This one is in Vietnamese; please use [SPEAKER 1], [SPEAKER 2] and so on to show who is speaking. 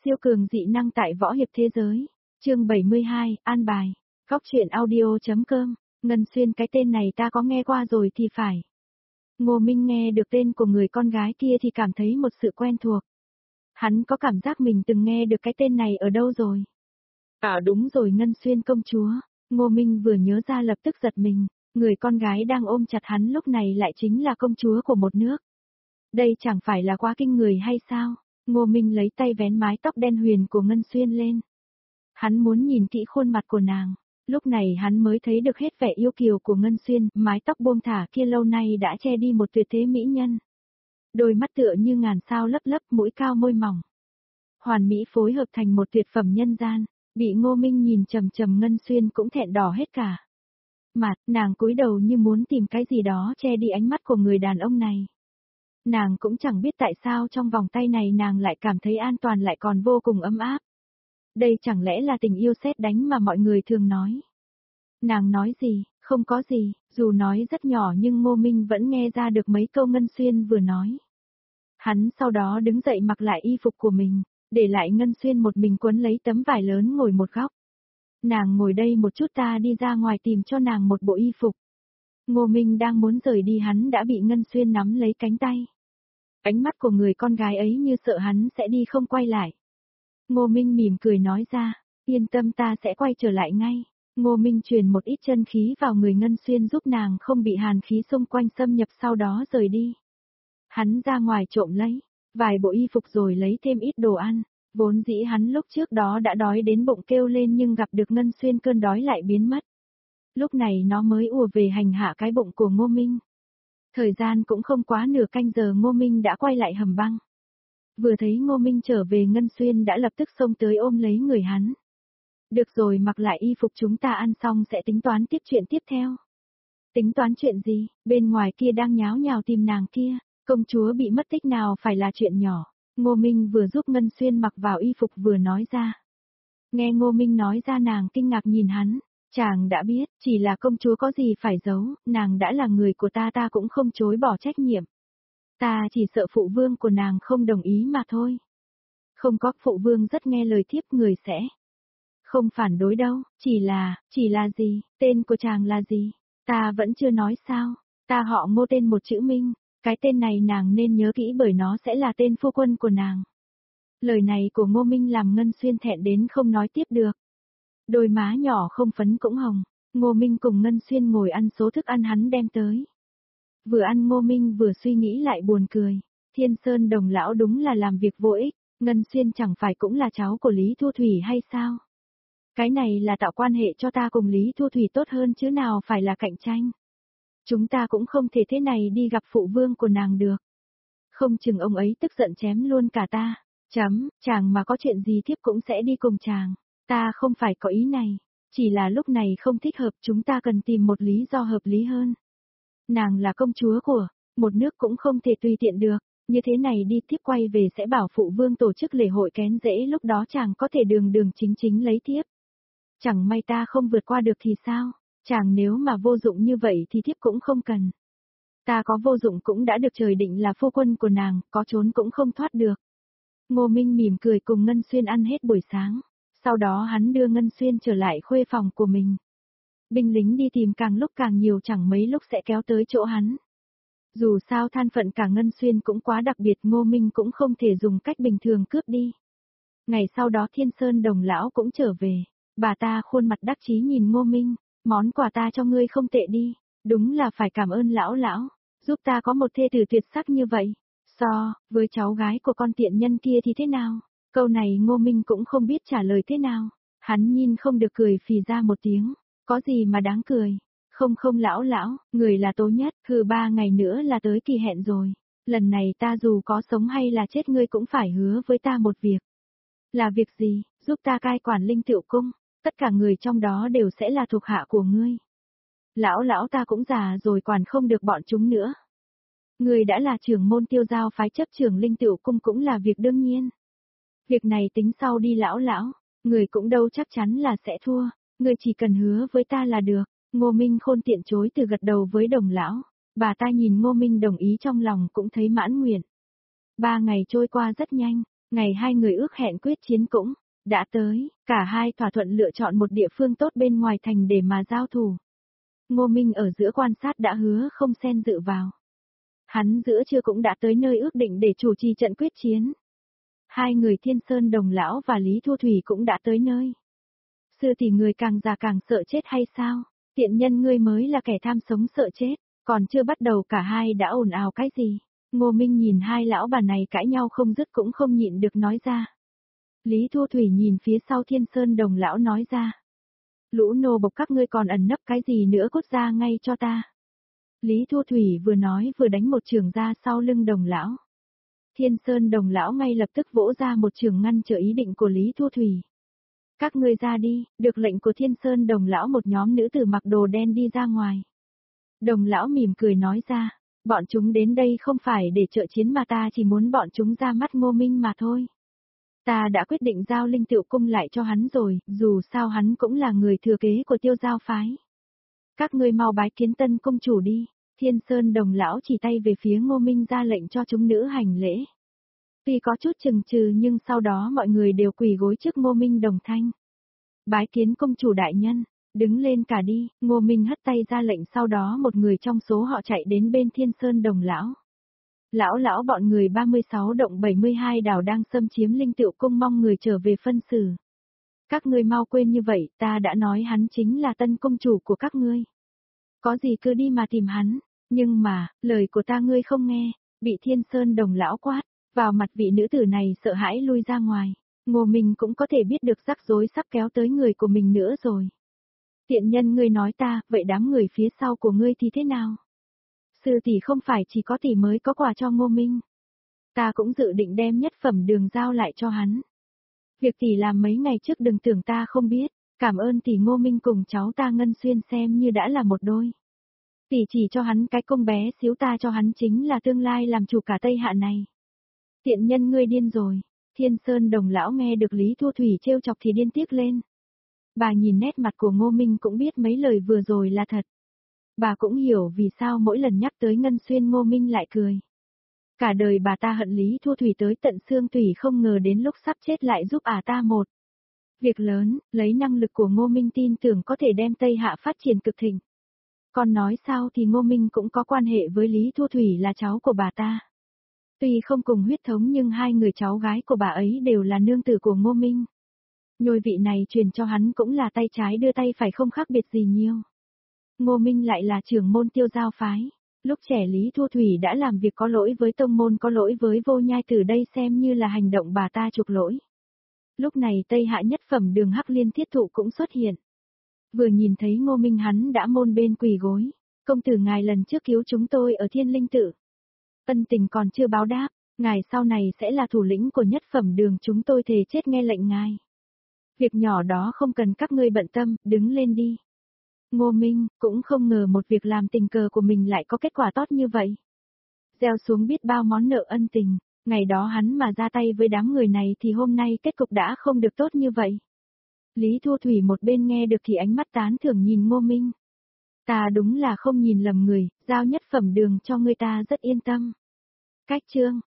[SPEAKER 1] Siêu cường dị năng tại võ hiệp thế giới. Chương 72, an bài. Góc truyện audio.com. Ngân Xuyên, cái tên này ta có nghe qua rồi thì phải. Ngô Minh nghe được tên của người con gái kia thì cảm thấy một sự quen thuộc. Hắn có cảm giác mình từng nghe được cái tên này ở đâu rồi. Đúng rồi, Ngân Xuyên công chúa. Ngô Minh vừa nhớ ra lập tức giật mình. Người con gái đang ôm chặt hắn lúc này lại chính là công chúa của một nước. Đây chẳng phải là quá kinh người hay sao? Ngô Minh lấy tay vén mái tóc đen huyền của Ngân Xuyên lên. Hắn muốn nhìn kỹ khuôn mặt của nàng. Lúc này hắn mới thấy được hết vẻ yêu kiều của Ngân Xuyên, mái tóc buông thả kia lâu nay đã che đi một tuyệt thế mỹ nhân. Đôi mắt tựa như ngàn sao lấp lấp, mũi cao môi mỏng. Hoàn mỹ phối hợp thành một tuyệt phẩm nhân gian, bị Ngô Minh nhìn chằm chằm Ngân Xuyên cũng thẹn đỏ hết cả. Mặt, nàng cúi đầu như muốn tìm cái gì đó che đi ánh mắt của người đàn ông này. Nàng cũng chẳng biết tại sao trong vòng tay này nàng lại cảm thấy an toàn lại còn vô cùng ấm áp. Đây chẳng lẽ là tình yêu sét đánh mà mọi người thường nói. Nàng nói gì, không có gì, dù nói rất nhỏ nhưng Ngô Minh vẫn nghe ra được mấy câu Ngân Xuyên vừa nói. Hắn sau đó đứng dậy mặc lại y phục của mình, để lại Ngân Xuyên một mình quấn lấy tấm vải lớn ngồi một góc. Nàng ngồi đây một chút, ta đi ra ngoài tìm cho nàng một bộ y phục. Ngô Minh đang muốn rời đi, hắn đã bị Ngân Xuyên nắm lấy cánh tay. Ánh mắt của người con gái ấy như sợ hắn sẽ đi không quay lại. Ngô Minh mỉm cười nói ra, yên tâm, ta sẽ quay trở lại ngay. Ngô Minh truyền một ít chân khí vào người Ngân Xuyên giúp nàng không bị hàn khí xung quanh xâm nhập, sau đó rời đi. Hắn ra ngoài trộm lấy vài bộ y phục rồi lấy thêm ít đồ ăn. Vốn dĩ hắn lúc trước đó đã đói đến bụng kêu lên nhưng gặp được Ngân Xuyên cơn đói lại biến mất. Lúc này nó mới ùa về hành hạ cái bụng của Ngô Minh. Thời gian cũng không quá nửa canh giờ Ngô Minh đã quay lại hầm băng. Vừa thấy Ngô Minh trở về, Ngân Xuyên đã lập tức xông tới ôm lấy người hắn. Được rồi, mặc lại y phục, chúng ta ăn xong sẽ tính toán tiếp chuyện tiếp theo. Tính toán chuyện gì? Bên ngoài kia đang nháo nhào tìm nàng kia. Công chúa bị mất tích nào phải là chuyện nhỏ. Ngô Minh vừa giúp Ngân Xuyên mặc vào y phục vừa nói ra. Nghe Ngô Minh nói ra, nàng kinh ngạc nhìn hắn. Chàng đã biết, chỉ là công chúa có gì phải giấu, nàng đã là người của ta, ta cũng không chối bỏ trách nhiệm. Ta chỉ sợ phụ vương của nàng không đồng ý mà thôi. Không có, phụ vương rất nghe lời thiếp, người sẽ không phản đối đâu, chỉ là gì, tên của chàng là gì? Ta vẫn chưa nói sao, ta họ Ngô, tên một chữ Minh, cái tên này nàng nên nhớ kỹ bởi nó sẽ là tên phu quân của nàng. Lời này của Ngô Minh làm Ngân Xuyên thẹn đến không nói tiếp được. Đôi má nhỏ không phấn cũng hồng. Ngô Minh cùng Ngân Xuyên ngồi ăn số thức ăn hắn đem tới. Vừa ăn Ngô Minh vừa suy nghĩ lại buồn cười. Thiên Sơn Đồng lão đúng là làm việc vô ích. Ngân Xuyên chẳng phải cũng là cháu của Lý Thu Thủy hay sao? Cái này là tạo quan hệ cho ta cùng Lý Thu Thủy tốt hơn chứ nào phải là cạnh tranh. Chúng ta cũng không thể thế này đi gặp phụ vương của nàng được. Không chừng ông ấy tức giận chém luôn cả ta. Chàng mà có chuyện gì thiếp cũng sẽ đi cùng chàng. Ta không phải có ý này, chỉ là lúc này không thích hợp, chúng ta cần tìm một lý do hợp lý hơn. Nàng là công chúa của một nước, cũng không thể tùy tiện được, như thế này đi thiếp quay về sẽ bảo phụ vương tổ chức lễ hội kén rễ, lúc đó chàng có thể đường đường chính chính lấy thiếp. Chẳng may ta không vượt qua được thì sao? Chàng nếu mà vô dụng như vậy thì thiếp cũng không cần. Ta có vô dụng cũng đã được trời định là phu quân của nàng, có trốn cũng không thoát được. Ngô Minh mỉm cười cùng Ngân Xuyên ăn hết buổi sáng. Sau đó hắn đưa Ngân Xuyên trở lại khuê phòng của mình. Binh lính đi tìm càng lúc càng nhiều, chẳng mấy lúc sẽ kéo tới chỗ hắn. Dù sao thân phận cả Ngân Xuyên cũng quá đặc biệt, Ngô Minh cũng không thể dùng cách bình thường cướp đi. Ngày sau đó Thiên Sơn Đồng lão cũng trở về. Bà ta khuôn mặt đắc chí nhìn Ngô Minh, món quà ta cho ngươi không tệ đi, đúng là phải cảm ơn lão, giúp ta có một thê tử tuyệt sắc như vậy. So với cháu gái của con tiện nhân kia thì thế nào? Câu này Ngô Minh cũng không biết trả lời thế nào. Hắn nhìn không được cười phì ra một tiếng. Có gì mà đáng cười? Không lão, người là tố nhất, 3 ngày nữa là tới kỳ hẹn rồi. Lần này ta dù có sống hay là chết ngươi cũng phải hứa với ta một việc. Là việc gì? Giúp ta cai quản Linh Tựu Cung. Tất cả người trong đó đều sẽ là thuộc hạ của ngươi. Lão, ta cũng già rồi, quản không được bọn chúng nữa. Ngươi đã là trưởng môn Tiêu Giao phái, chấp trưởng Linh Tựu Cung cũng là việc đương nhiên. Việc này tính sau đi lão, người cũng đâu chắc chắn là sẽ thua, người chỉ cần hứa với ta là được. Ngô Minh khôn tiện chối từ gật đầu với Đồng lão. Bà ta nhìn Ngô Minh đồng ý trong lòng cũng thấy mãn nguyện. 3 ngày trôi qua rất nhanh, Ngày hai người ước hẹn quyết chiến cũng đã tới, cả hai thỏa thuận lựa chọn một địa phương tốt bên ngoài thành để mà giao thủ. Ngô Minh ở giữa quan sát đã hứa không xen dự vào. Hắn giữa trưa cũng đã tới nơi ước định để chủ trì trận quyết chiến. Hai người Thiên Sơn Đồng Lão và Lý Thu Thủy cũng đã tới nơi. Sư tỷ người càng già càng sợ chết hay sao? Tiện nhân ngươi mới là kẻ tham sống sợ chết, còn chưa bắt đầu cả hai đã ồn ào cái gì? Ngô Minh nhìn hai lão bà này cãi nhau không dứt cũng không nhịn được nói ra. Lý Thu Thủy nhìn phía sau Thiên Sơn Đồng Lão nói ra. Lũ nô bộc các ngươi còn ẩn nấp cái gì nữa, cút ra ngay cho ta. Lý Thu Thủy vừa nói vừa đánh một chưởng ra sau lưng Đồng Lão. Thiên Sơn Đồng Lão ngay lập tức vỗ ra một chưởng ngăn trở ý định của Lý Thu Thủy. Các ngươi ra đi, được lệnh của Thiên Sơn Đồng Lão một nhóm nữ tử mặc đồ đen đi ra ngoài. Đồng Lão mỉm cười nói ra, bọn chúng đến đây không phải để trợ chiến mà ta chỉ muốn bọn chúng ra mắt Ngô Minh mà thôi. Ta đã quyết định giao Linh Tựu Cung lại cho hắn rồi, dù sao hắn cũng là người thừa kế của Tiêu Giao phái. Các ngươi mau bái kiến tân công chủ đi. Thiên Sơn Đồng Lão chỉ tay về phía Ngô Minh ra lệnh cho chúng nữ hành lễ. Tuy có chút chừng chừ nhưng sau đó mọi người đều quỳ gối trước Ngô Minh đồng thanh. Bái kiến công chủ đại nhân, đứng lên cả đi. Ngô Minh hất tay ra lệnh, sau đó một người trong số họ chạy đến bên Thiên Sơn Đồng Lão. Lão bọn người 36 động 72 đảo đang xâm chiếm Linh Tựu Cung, mong người trở về phân xử. Các ngươi mau quên như vậy, ta đã nói hắn chính là tân công chủ của các ngươi. Có gì cứ đi mà tìm hắn, nhưng mà, lời của ta ngươi không nghe, bị Thiên Sơn Đồng Lão quát, vào mặt vị nữ tử này sợ hãi lui ra ngoài. Ngô Minh cũng có thể biết được rắc rối sắp kéo tới người của mình nữa rồi. Tiện nhân ngươi nói ta, vậy đám người phía sau của ngươi thì thế nào? Sư tỷ không phải chỉ có tỷ mới có quà cho Ngô Minh. Ta cũng dự định đem nhất phẩm đường giao lại cho hắn. Việc tỷ làm mấy ngày trước đừng tưởng ta không biết, cảm ơn tỷ. Ngô Minh cùng cháu ta Ngân Xuyên xem như đã là một đôi. Tỷ chỉ cho hắn cái công bé xíu, ta cho hắn chính là tương lai làm chủ cả Tây Hạ này. Tiện nhân ngươi điên rồi. Thiên Sơn Đồng Lão nghe được Lý Thu Thủy trêu chọc thì điên tiếc lên. Bà nhìn nét mặt của Ngô Minh cũng biết mấy lời vừa rồi là thật. Bà cũng hiểu vì sao mỗi lần nhắc tới Ngân Xuyên Ngô Minh lại cười. Cả đời bà ta hận Lý Thu Thủy tới tận xương tủy, không ngờ đến lúc sắp chết lại giúp ta một việc lớn, lấy năng lực của Ngô Minh tin tưởng có thể đem Tây Hạ phát triển cực thịnh. Còn nói sao thì Ngô Minh cũng có quan hệ với Lý Thu Thủy là cháu của bà ta. Tuy không cùng huyết thống nhưng hai người cháu gái của bà ấy đều là nương tử của Ngô Minh. Nhôi vị này truyền cho hắn cũng là tay trái đưa tay phải, không khác biệt gì nhiều. Ngô Minh lại là trưởng môn Tiêu Giao phái. Lúc trẻ Lý Thu Thủy đã làm việc có lỗi với tông môn, có lỗi với Vô Nhai Tử, đây xem như là hành động bà ta chuộc lỗi. Lúc này Tây Hạ nhất phẩm Đường Hắc Liên Thiết Thụ cũng xuất hiện. Vừa nhìn thấy Ngô Minh hắn đã môn bên quỳ gối. Công tử ngài lần trước cứu chúng tôi ở Thiên Linh Tự. Ân tình còn chưa báo đáp, ngài sau này sẽ là thủ lĩnh của nhất phẩm đường, chúng tôi thề chết nghe lệnh ngài. Việc nhỏ đó không cần các ngươi bận tâm, đứng lên đi. Ngô Minh cũng không ngờ một việc làm tình cờ của mình lại có kết quả tốt như vậy. Gieo xuống biết bao món nợ ân tình, ngày đó hắn mà ra tay với đám người này thì hôm nay kết cục đã không được tốt như vậy. Lý Thu Thủy một bên nghe được thì ánh mắt tán thưởng nhìn Ngô Minh. Ta đúng là không nhìn lầm người, giao nhất phẩm đường cho người ta rất yên tâm. Cách chương